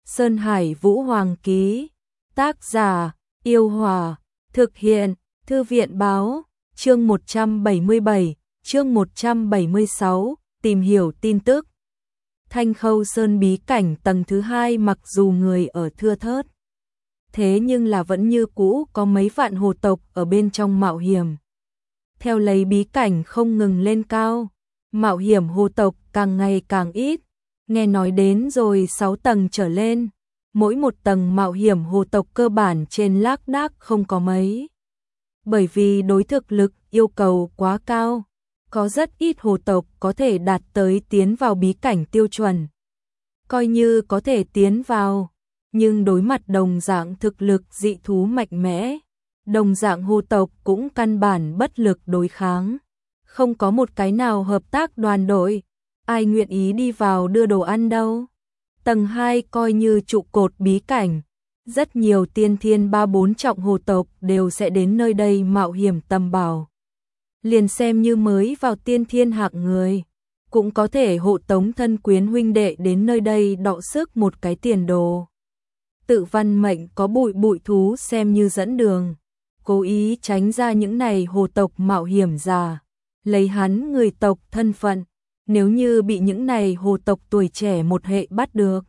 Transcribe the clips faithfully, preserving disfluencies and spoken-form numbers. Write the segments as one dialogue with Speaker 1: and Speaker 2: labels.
Speaker 1: Sơn Hải Vũ Hoàng ký. Tác giả: Yêu Hòa. Thực hiện: Thư viện báo. Chương một trăm bảy mươi bảy, chương một trăm bảy mươi sáu, tìm hiểu tin tức. Thanh Khâu Sơn bí cảnh tầng thứ hai mặc dù người ở thưa thớt, thế nhưng là vẫn như cũ có mấy vạn hồ tộc ở bên trong mạo hiểm. Theo lấy bí cảnh không ngừng lên cao, mạo hiểm hồ tộc càng ngày càng ít, nghe nói đến rồi sáu tầng trở lên, mỗi một tầng mạo hiểm hồ tộc cơ bản trên lác đác không có mấy. Bởi vì đối thực lực yêu cầu quá cao, có rất ít hồ tộc có thể đạt tới tiến vào bí cảnh tiêu chuẩn. Coi như có thể tiến vào, nhưng đối mặt đồng dạng thực lực dị thú mạnh mẽ, đồng dạng hồ tộc cũng căn bản bất lực đối kháng. Không có một cái nào hợp tác đoàn đội, ai nguyện ý đi vào đưa đồ ăn đâu. Tầng hai coi như trụ cột bí cảnh, rất nhiều tiên thiên ba bốn trọng hồ tộc đều sẽ đến nơi đây mạo hiểm tầm bảo. Liền xem như mới vào tiên thiên hạng người, cũng có thể hộ tống thân quyến huynh đệ đến nơi đây đọ sức một cái tiền đồ. Tự Văn Mệnh có bụi bụi thú xem như dẫn đường, cố ý tránh ra những này hồ tộc mạo hiểm già, lấy hắn người tộc thân phận, nếu như bị những này hồ tộc tuổi trẻ một hệ bắt được,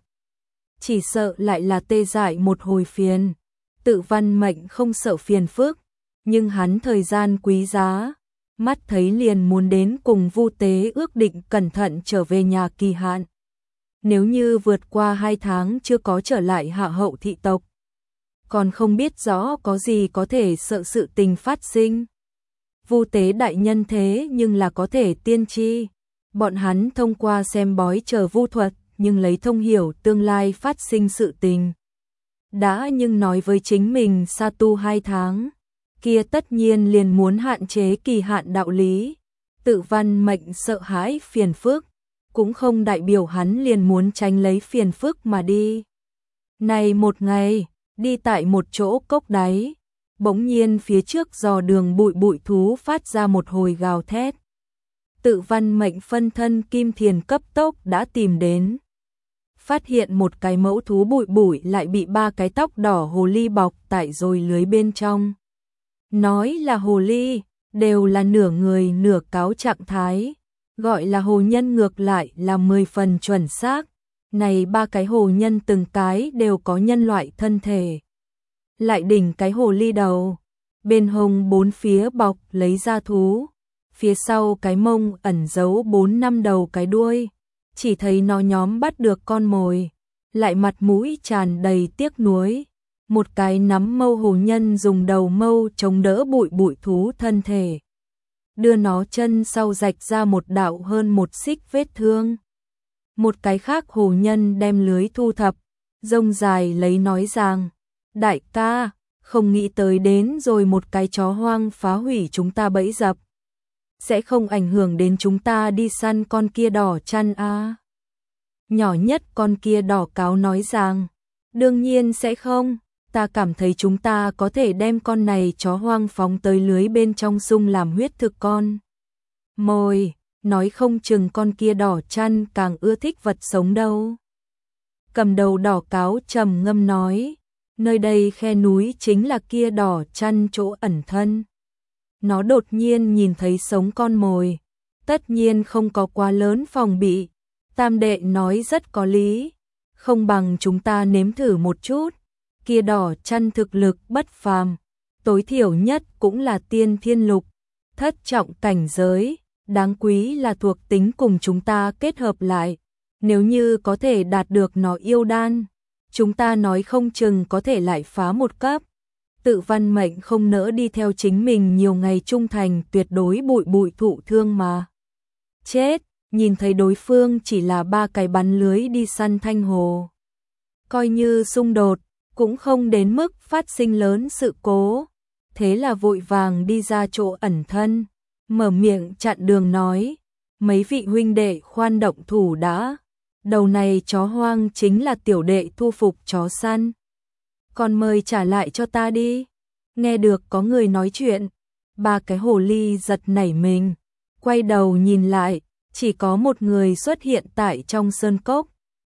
Speaker 1: chỉ sợ lại là tê dại một hồi phiền. Tự Văn Mệnh không sợ phiền phức, nhưng hắn thời gian quý giá, mắt thấy liền muốn đến cùng Vu Tế ước định cẩn thận trở về nhà kỳ hạn. Nếu như vượt qua hai tháng chưa có trở lại hạ hậu thị tộc, còn không biết rõ có gì có thể sợ sự tình phát sinh. Vu Tế đại nhân thế nhưng là có thể tiên tri, bọn hắn thông qua xem bói chờ vu thuật, nhưng lấy thông hiểu tương lai phát sinh sự tình. Đã nhưng nói với chính mình sa tu hai tháng, kia tất nhiên liền muốn hạn chế kỳ hạn đạo lý. Tự Văn Mệnh sợ hãi phiền phức, cũng không đại biểu hắn liền muốn tránh lấy phiền phức mà đi. Này một ngày, đi tại một chỗ cốc đáy, bỗng nhiên phía trước dò đường bụi bụi thú phát ra một hồi gào thét. Tự Văn Mệnh phân thân Kim Thiền cấp tốc đã tìm đến. Phát hiện một cái mẫu thú bụi bụi lại bị ba cái tóc đỏ hồ ly bọc tại rồi lưới bên trong. Nói là hồ ly, đều là nửa người nửa cáo trạng thái, gọi là hồ nhân ngược lại là mười phần chuẩn xác. Này ba cái hồ nhân từng cái đều có nhân loại thân thể, lại đỉnh cái hồ ly đầu, bên hông bốn phía bọc lấy da thú, phía sau cái mông ẩn giấu bốn năm đầu cái đuôi, chỉ thấy nó nhóm bắt được con mồi, lại mặt mũi tràn đầy tiếc nuối. Một cái nắm mâu hồ nhân dùng đầu mâu chống đỡ bụi bụi thú thân thể, đưa nó chân sau rạch ra một đạo hơn một xích vết thương. Một cái khác hồ nhân đem lưới thu thập, rông dài lấy nói rằng, đại ca, không nghĩ tới đến rồi một cái chó hoang phá hủy chúng ta bẫy dập. Sẽ không ảnh hưởng đến chúng ta đi săn con kia đỏ chăn à? Nhỏ nhất con kia đỏ cáo nói rằng, đương nhiên sẽ không, ta cảm thấy chúng ta có thể đem con này chó hoang phóng tới lưới bên trong sung làm huyết thực con mồi, nói không chừng con kia đỏ chăn càng ưa thích vật sống đâu. Cầm đầu đỏ cáo trầm ngâm nói, nơi đây khe núi chính là kia đỏ chăn chỗ ẩn thân. Nó đột nhiên nhìn thấy sống con mồi, tất nhiên không có quá lớn phòng bị. Tam đệ nói rất có lý, không bằng chúng ta nếm thử một chút. Kia đỏ chăn thực lực bất phàm, tối thiểu nhất cũng là tiên thiên lục, thất trọng cảnh giới, đáng quý là thuộc tính cùng chúng ta kết hợp lại. Nếu như có thể đạt được nó yêu đan, chúng ta nói không chừng có thể lại phá một cấp. Tự Văn Mệnh không nỡ đi theo chính mình nhiều ngày trung thành tuyệt đối bụi bụi thụ thương mà chết, nhìn thấy đối phương chỉ là ba cái bắn lưới đi săn thanh hồ. Coi như xung đột, cũng không đến mức phát sinh lớn sự cố. Thế là vội vàng đi ra chỗ ẩn thân, mở miệng chặn đường nói, mấy vị huynh đệ khoan động thủ đã. Đầu này chó hoang chính là tiểu đệ thu phục chó săn, còn mời trả lại cho ta đi. Nghe được có người nói chuyện, ba cái hồ ly giật nảy mình, quay đầu nhìn lại, chỉ có một người xuất hiện tại trong sơn cốc,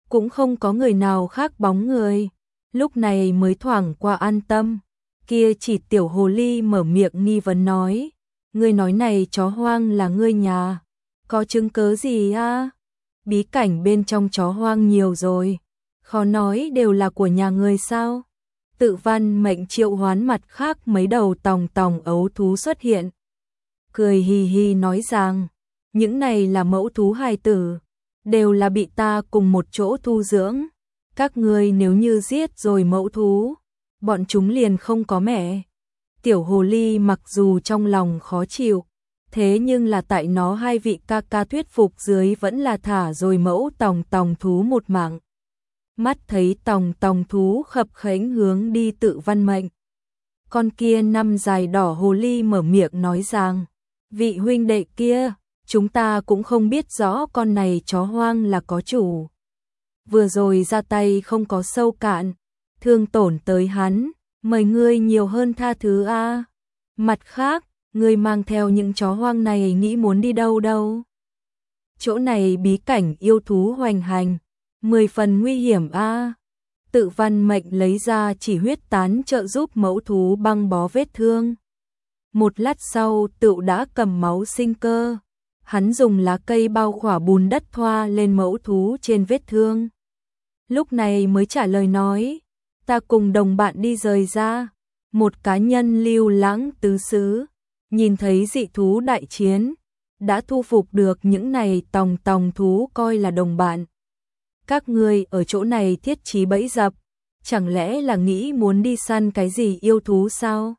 Speaker 1: cũng không có người nào khác bóng người, lúc này mới thoảng qua an tâm. Kia chỉ tiểu hồ ly mở miệng nghi vấn nói, ngươi nói này chó hoang là ngươi nhà, có chứng cớ gì a? Bí cảnh bên trong chó hoang nhiều rồi, khó nói đều là của nhà ngươi sao? Tự Văn Mệnh triệu hoán mặt khác mấy đầu tòng tòng ấu thú xuất hiện. Cười hì hì nói rằng, những này là mẫu thú hài tử, đều là bị ta cùng một chỗ thu dưỡng. Các ngươi nếu như giết rồi mẫu thú, bọn chúng liền không có mẹ. Tiểu hồ ly mặc dù trong lòng khó chịu, thế nhưng là tại nó hai vị ca ca thuyết phục dưới vẫn là thả rồi mẫu tòng tòng thú một mạng. Mắt thấy tòng tòng thú khập khểnh hướng đi Tự Văn Mệnh. Con kia năm dài đỏ hồ ly mở miệng nói rằng, vị huynh đệ kia, chúng ta cũng không biết rõ con này chó hoang là có chủ. Vừa rồi ra tay không có sâu cạn, thương tổn tới hắn, mời ngươi nhiều hơn tha thứ a. Mặt khác, ngươi mang theo những chó hoang này nghĩ muốn đi đâu đâu? Chỗ này bí cảnh yêu thú hoành hành, mười phần nguy hiểm a. Tự Văn Mệnh lấy ra chỉ huyết tán trợ giúp mẫu thú băng bó vết thương. Một lát sau Tựu đã cầm máu sinh cơ. Hắn dùng lá cây bao khỏa bùn đất thoa lên mẫu thú trên vết thương. Lúc này mới trả lời nói, ta cùng đồng bạn đi rời ra. Một cá nhân lưu lãng tứ xứ, nhìn thấy dị thú đại chiến, đã thu phục được những này tòng tòng thú coi là đồng bạn. Các ngươi ở chỗ này thiết trí bẫy dập, chẳng lẽ là nghĩ muốn đi săn cái gì yêu thú sao?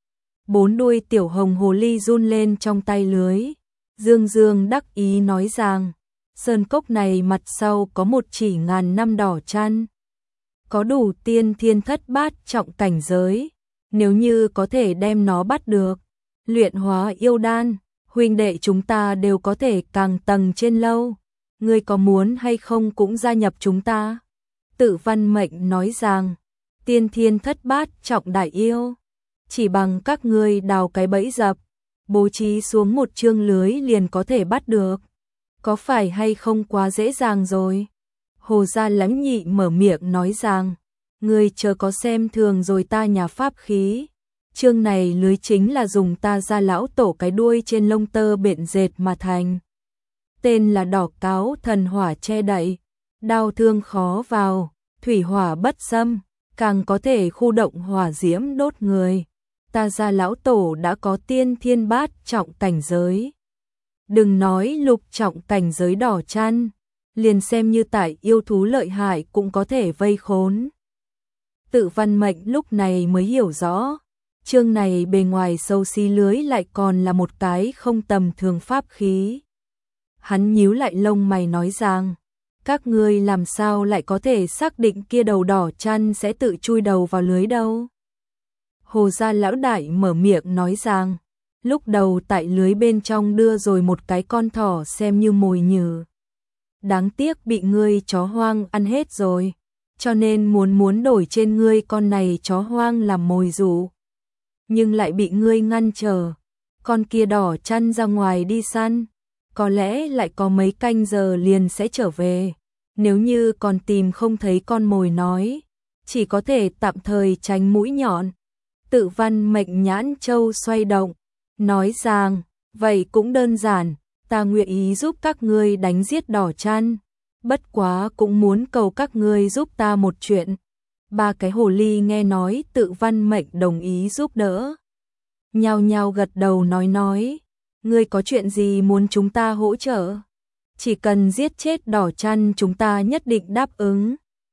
Speaker 1: Bốn đuôi tiểu hồng hồ ly run lên trong tay lưới, dương dương đắc ý nói rằng, sơn cốc này mặt sau có một chỉ ngàn năm đỏ chăn, có đủ tiên thiên thất bát trọng cảnh giới, nếu như có thể đem nó bắt được, luyện hóa yêu đan, huynh đệ chúng ta đều có thể càng tầng trên lâu. Ngươi có muốn hay không cũng gia nhập chúng ta? Tự Văn Mệnh nói rằng, tiên thiên thất bát trọng đại yêu, chỉ bằng các ngươi đào cái bẫy dập, bố trí xuống một chương lưới liền có thể bắt được. Có phải hay không quá dễ dàng rồi? Hồ Gia Lãnh Nhị mở miệng nói rằng, ngươi chờ có xem thường rồi ta nhà pháp khí. Chương này lưới chính là dùng ta Gia lão tổ cái đuôi trên lông tơ bện dệt mà thành. Tên là đỏ cáo thần hỏa che đậy, đao thương khó vào, thủy hỏa bất xâm, càng có thể khu động hỏa diễm đốt người. Ta Gia lão tổ đã có tiên thiên bát trọng cảnh giới. Đừng nói lục trọng cảnh giới đỏ chăn, liền xem như tại yêu thú lợi hại cũng có thể vây khốn. Tự Văn Mệnh lúc này mới hiểu rõ, chương này bề ngoài sâu xí lưới lại còn là một cái không tầm thường pháp khí. Hắn nhíu lại lông mày nói rằng, các ngươi làm sao lại có thể xác định kia đầu đỏ chăn sẽ tự chui đầu vào lưới đâu? Hồ Gia lão đại mở miệng nói rằng, lúc đầu tại lưới bên trong đưa rồi một cái con thỏ xem như mồi nhử. Đáng tiếc bị ngươi chó hoang ăn hết rồi, cho nên muốn muốn đổi trên ngươi con này chó hoang làm mồi dụ. Nhưng lại bị ngươi ngăn trở, con kia đỏ chăn ra ngoài đi săn. Có lẽ lại có mấy canh giờ liền sẽ trở về, nếu như còn tìm không thấy con mồi nói, chỉ có thể tạm thời tránh mũi nhọn. Tự Văn Mệnh nhãn châu xoay động, nói rằng, vậy cũng đơn giản, ta nguyện ý giúp các ngươi đánh giết đỏ chăn, bất quá cũng muốn cầu các ngươi giúp ta một chuyện. Ba cái hồ ly nghe nói Tự Văn Mệnh đồng ý giúp đỡ, nhao nhao gật đầu nói nói, ngươi có chuyện gì muốn chúng ta hỗ trợ? Chỉ cần giết chết đỏ chăn chúng ta nhất định đáp ứng.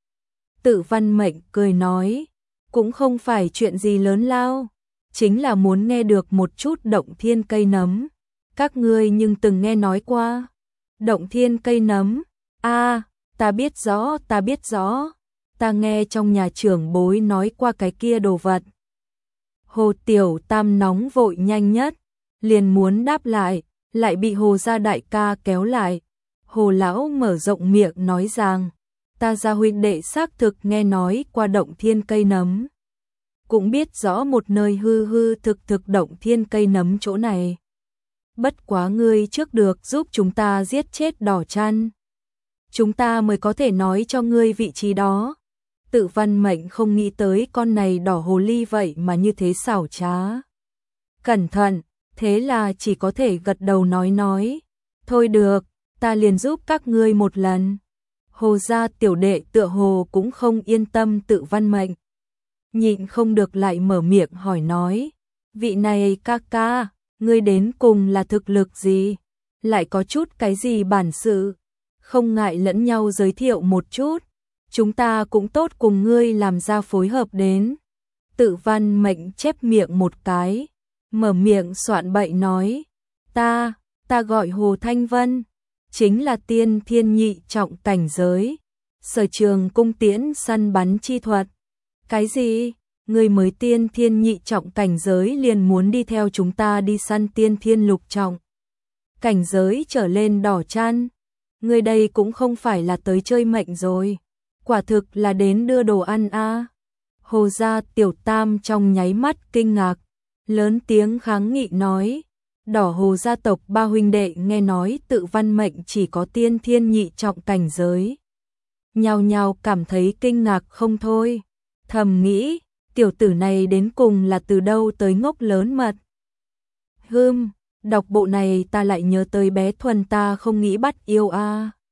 Speaker 1: Tự Văn Mệnh cười nói, cũng không phải chuyện gì lớn lao, chính là muốn nghe được một chút động thiên cây nấm. Các ngươi nhưng từng nghe nói qua động thiên cây nấm? A, à, ta biết rõ, ta biết rõ, ta nghe trong nhà trưởng bối nói qua cái kia đồ vật. Hồ Tiểu Tam nóng vội nhanh nhất, liền muốn đáp lại, lại bị Hồ Gia đại ca kéo lại. Hồ lão mở rộng miệng nói rằng, ta Gia huynh đệ xác thực nghe nói qua động thiên cây nấm, cũng biết rõ một nơi hư hư thực thực động thiên cây nấm chỗ này. Bất quá ngươi trước được giúp chúng ta giết chết đỏ chăn. chúng ta mới có thể nói cho ngươi vị trí đó. Tự Văn Mệnh không nghĩ tới con này đỏ hồ ly vậy mà như thế xảo trá. Cẩn thận, thế là chỉ có thể gật đầu nói nói. Thôi được, ta liền giúp các ngươi một lần. Hồ gia tiểu đệ tựa hồ cũng không yên tâm Tự Văn Mệnh. Nhịn không được lại mở miệng hỏi nói. Vị này ca ca, ngươi đến cùng là thực lực gì? Lại có chút cái gì bản sự? Không ngại lẫn nhau giới thiệu một chút. Chúng ta cũng tốt cùng ngươi làm ra phối hợp đến. Tự Văn Mệnh chép miệng một cái. Mở miệng soạn bậy nói. Ta, ta gọi Hồ Thanh Vân. Chính là tiên thiên nhị trọng cảnh giới. Sở trường cung tiễn săn bắn chi thuật. Cái gì? Ngươi mới tiên thiên nhị trọng cảnh giới liền muốn đi theo chúng ta đi săn tiên thiên lục trọng. Cảnh giới trở lên đỏ chăn. Ngươi đây cũng không phải là tới chơi mệnh rồi. Quả thực là đến đưa đồ ăn a. À. Hồ gia tiểu tam trong nháy mắt kinh ngạc. Lớn tiếng kháng nghị nói. Đỏ hồ gia tộc ba huynh đệ nghe nói Tự Văn Mệnh chỉ có tiên thiên nhị trọng cảnh giới. Nhao nhao cảm thấy kinh ngạc không thôi. Thầm nghĩ, tiểu tử này đến cùng là từ đâu tới ngốc lớn mật. Hưm, đọc bộ này ta lại nhớ tới bé Thuần ta không nghĩ bắt yêu a. À.